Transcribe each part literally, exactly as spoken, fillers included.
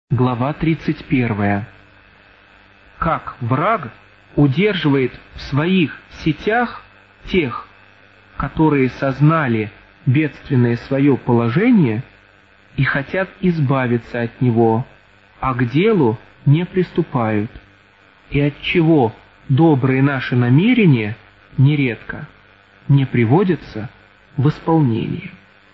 Глава тридцать первая. Как враг удерживает в своих сетях тех, которые сознали бедственное свое положение и хотят избавиться от него, а к делу не приступают, и отчего добрые наши намерения нередко не приводятся в исполнение.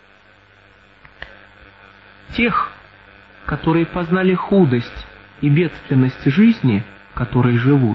Тех, которые познали худость и бедственность жизни, которой живут,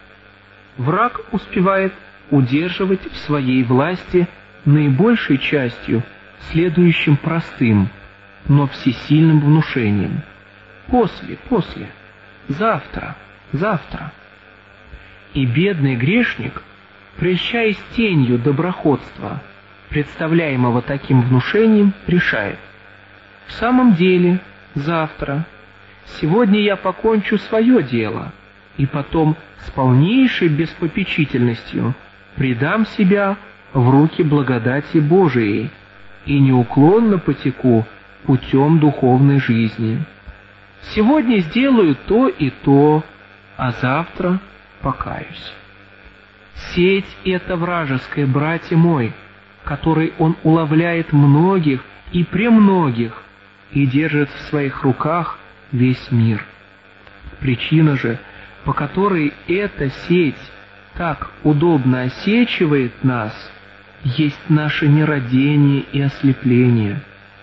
враг успевает удерживать в своей власти наибольшей частью следующим простым, но всесильным внушением: «После, после, завтра, завтра». И бедный грешник, прельщаясь тенью доброходства, представляемого таким внушением, решает: «В самом деле, завтра, сегодня я покончу свое дело, и потом с полнейшей беспопечительностью предам себя в руки благодати Божией и неуклонно потеку путем духовной жизни. Сегодня сделаю то и то, а завтра покаюсь». Сеть эта вражеская, братья мой, которой он уловляет многих и премногих, и держит в своих руках весь мир. Причина же, по которой эта сеть так удобно осечивает нас, есть наше нерадение и ослепление.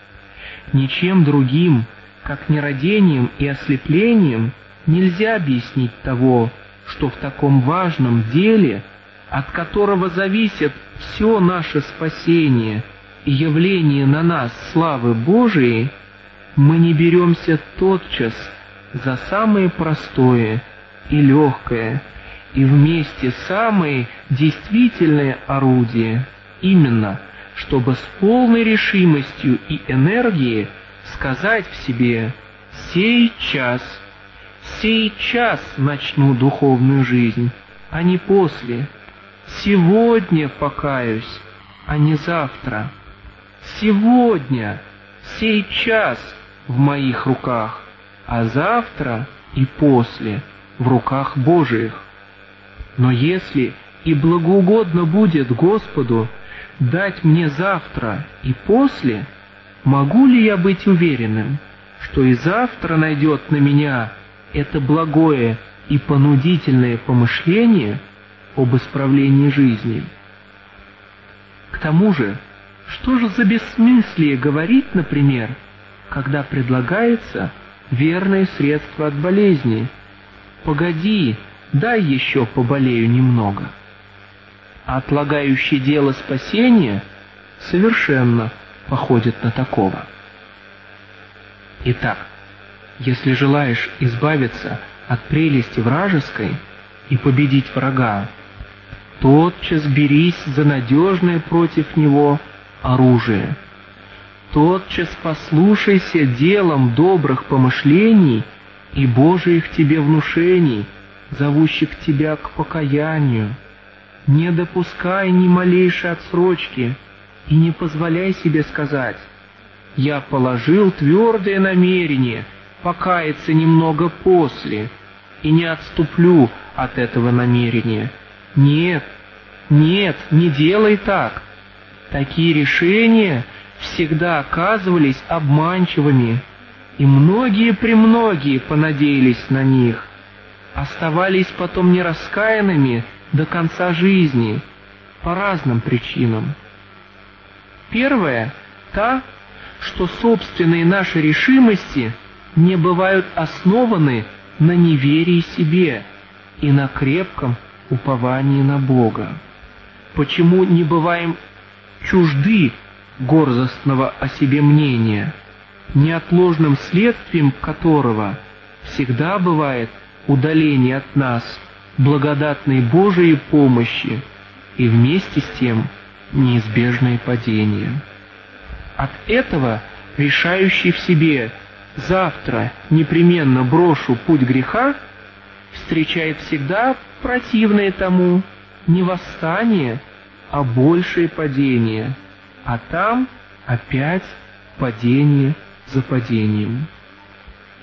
Ничем другим, как нерадением и ослеплением, нельзя объяснить того, что в таком важном деле, от которого зависит все наше спасение и явление на нас славы Божией, мы не беремся тотчас за самое простое и легкое, и вместе самое действительное орудие, именно, чтобы с полной решимостью и энергией сказать в себе: «Сей час, сей час начну духовную жизнь, а не после. Сегодня покаюсь, а не завтра. Сегодня, сей час в моих руках, а завтра и после в руках Божиих. Но если и благоугодно будет Господу дать мне завтра и после, могу ли я быть уверенным, что и завтра найдет на меня это благое и понудительное помышление об исправлении жизни? К тому же, что же за бессмыслие говорить, например, когда предлагается верное средство от болезни: «Погоди, дай еще поболею немного». А отлагающий дело спасения совершенно походит на такого. Итак, если желаешь избавиться от прелести вражеской и победить врага, тотчас берись за надежное против него оружие. Тотчас послушайся делом добрых помышлений и Божиих тебе внушений, зовущих тебя к покаянию. Не допускай ни малейшей отсрочки и не позволяй себе сказать: «Я положил твердое намерение покаяться немного после и не отступлю от этого намерения». Нет, нет, не делай так. Такие решения всегда оказывались обманчивыми, и многие-премногие понадеялись на них, оставались потом нераскаянными до конца жизни по разным причинам. Первая — та, что собственные наши решимости не бывают основаны на неверии себе и на крепком уповании на Бога. Почему не бываем чужды гордостного о себе мнения, неотложным следствием которого всегда бывает удаление от нас благодатной Божией помощи и вместе с тем неизбежное падение. От этого решающий в себе «завтра непременно брошу путь греха» встречает всегда противное тому не восстание, а большее падение, а там опять падение за падением.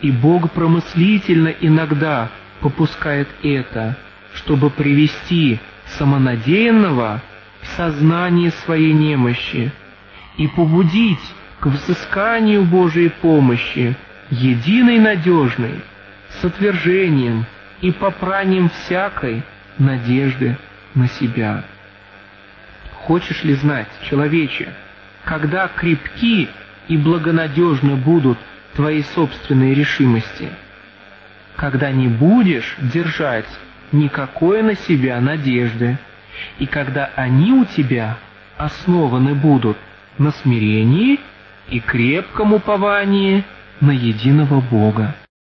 И Бог промыслительно иногда попускает это, чтобы привести самонадеянного в сознание своей немощи и побудить к взысканию Божией помощи, единой надежной, с отвержением и попранием всякой надежды на себя. Хочешь ли знать, человече, когда крепки и благонадежны будут твои собственные решимости? Когда не будешь держать никакой на себя надежды, и когда они у тебя основаны будут на смирении и крепком уповании на единого Бога.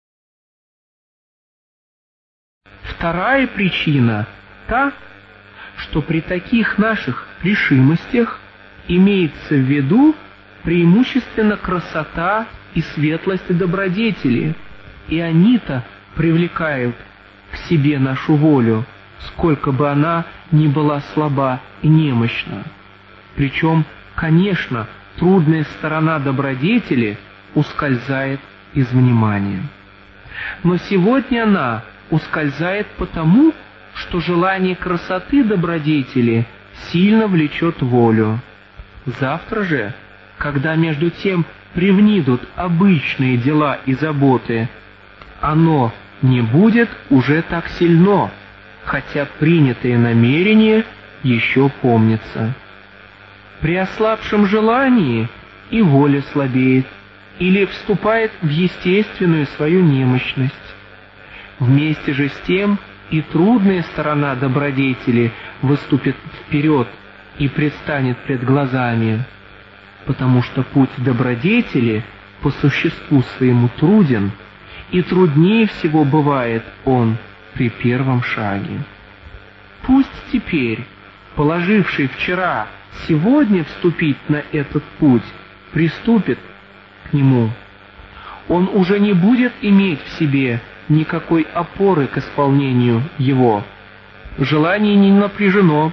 Вторая причина та, что при таких наших решимостях имеется в виду преимущественно красота и светлость добродетели, и они-то привлекают к себе нашу волю, сколько бы она ни была слаба и немощна. Причем, конечно, трудная сторона добродетели ускользает из внимания. Но сегодня она ускользает потому, что желание красоты добродетели сильно влечет волю. Завтра же, когда между тем привнидут обычные дела и заботы, оно не будет уже так сильно, хотя принятые намерения еще помнятся. При ослабшем желании и воля слабеет, или вступает в естественную свою немощность. Вместе же с тем и трудная сторона добродетели выступит вперед и предстанет пред глазами, потому что путь добродетели по существу своему труден, и труднее всего бывает он при первом шаге. Пусть теперь, положивший вчера сегодня вступить на этот путь, приступит к нему. Он уже не будет иметь в себе никакой опоры к исполнению его. Желание не напряжено,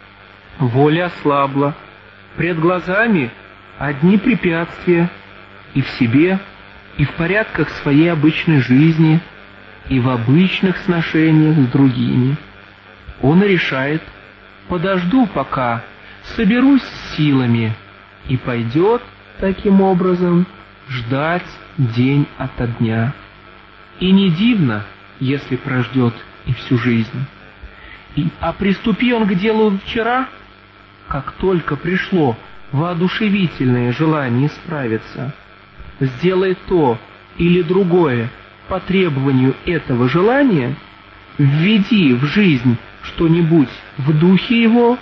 воля ослабла, пред глазами одни препятствия и в себе, и в порядках своей обычной жизни, и в обычных сношениях с другими. Он решает: подожду пока, соберусь с силами, и пойдет таким образом ждать день ото дня. И не дивно, если прождет и всю жизнь. И, а приступи он к делу вчера, как только пришло воодушевительное желание справиться, сделай то или другое по требованию этого желания, введи в жизнь что-нибудь в духе его,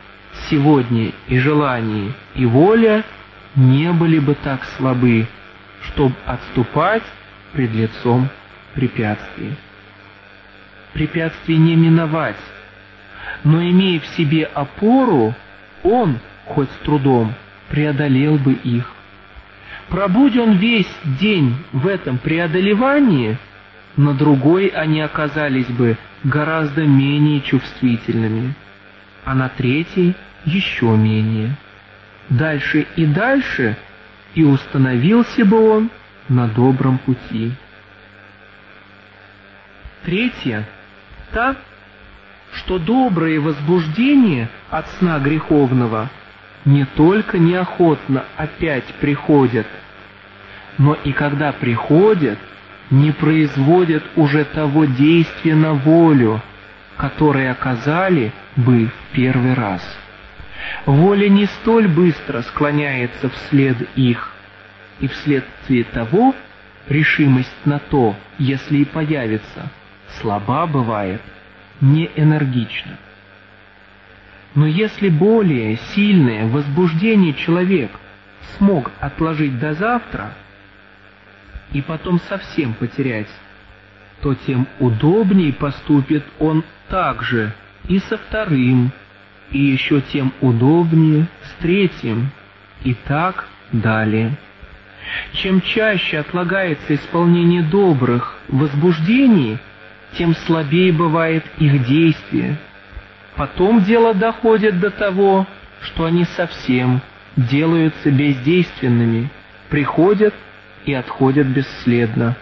сегодня и желание, и воля не были бы так слабы, чтоб отступать пред лицом препятствий. Препятствий не миновать, но, имея в себе опору, он, хоть с трудом, преодолел бы их. Пробудь он весь день в этом преодолевании, на другой они оказались бы гораздо менее чувствительными, а на третий еще менее. Дальше и дальше, и установился бы он на добром пути. Третье — та, что добрые возбуждения от сна греховного не только неохотно опять приходят, но и когда приходят, не производят уже того действия на волю, которое оказали бы в первый раз. Воля не столь быстро склоняется вслед их, и вследствие того решимость на то, если и появится, слаба бывает, не энергична. Но если более сильное возбуждение человек смог отложить до завтра и потом совсем потерять, то тем удобнее поступит он также и со вторым, и еще тем удобнее с третьим, и так далее. Чем чаще отлагается исполнение добрых возбуждений, тем слабее бывает их действие. Потом дело доходит до того, что они совсем делаются бездейственными, приходят и отходят бесследно,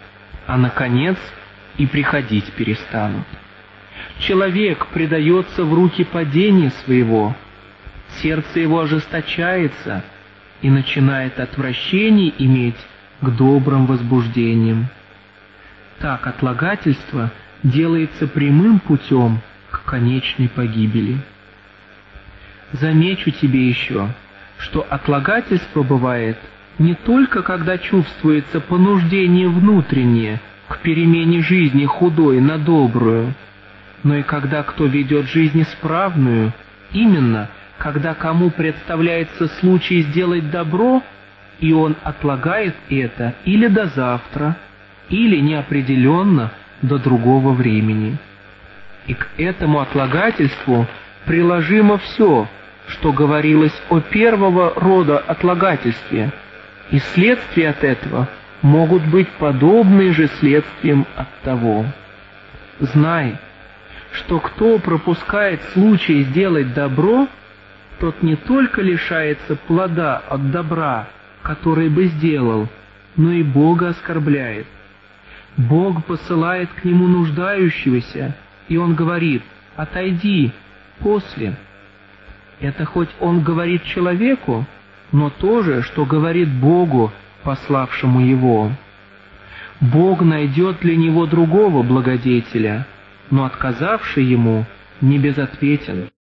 а наконец и приходить перестанут. Человек предается в руки падения своего, сердце его ожесточается и начинает отвращение иметь к добрым возбуждениям. Так отлагательство делается прямым путем к конечной погибели. Замечу тебе еще, что отлагательство бывает не только когда чувствуется понуждение внутреннее к перемене жизни худой на добрую, но и когда кто ведет жизнь исправную, именно когда кому представляется случай сделать добро, и он отлагает это или до завтра, или неопределенно до другого времени. И к этому отлагательству приложимо все, что говорилось о первого рода отлагательстве, и следствия от этого могут быть подобны же следствиям от того. Знай, что кто пропускает случай сделать добро, тот не только лишается плода от добра, который бы сделал, но и Бога оскорбляет. Бог посылает к нему нуждающегося, и он говорит: «Отойди, после». Это хоть он говорит человеку, но то же, что говорит Богу, пославшему его. Бог найдет для него другого благодетеля, но отказавший ему не безответен.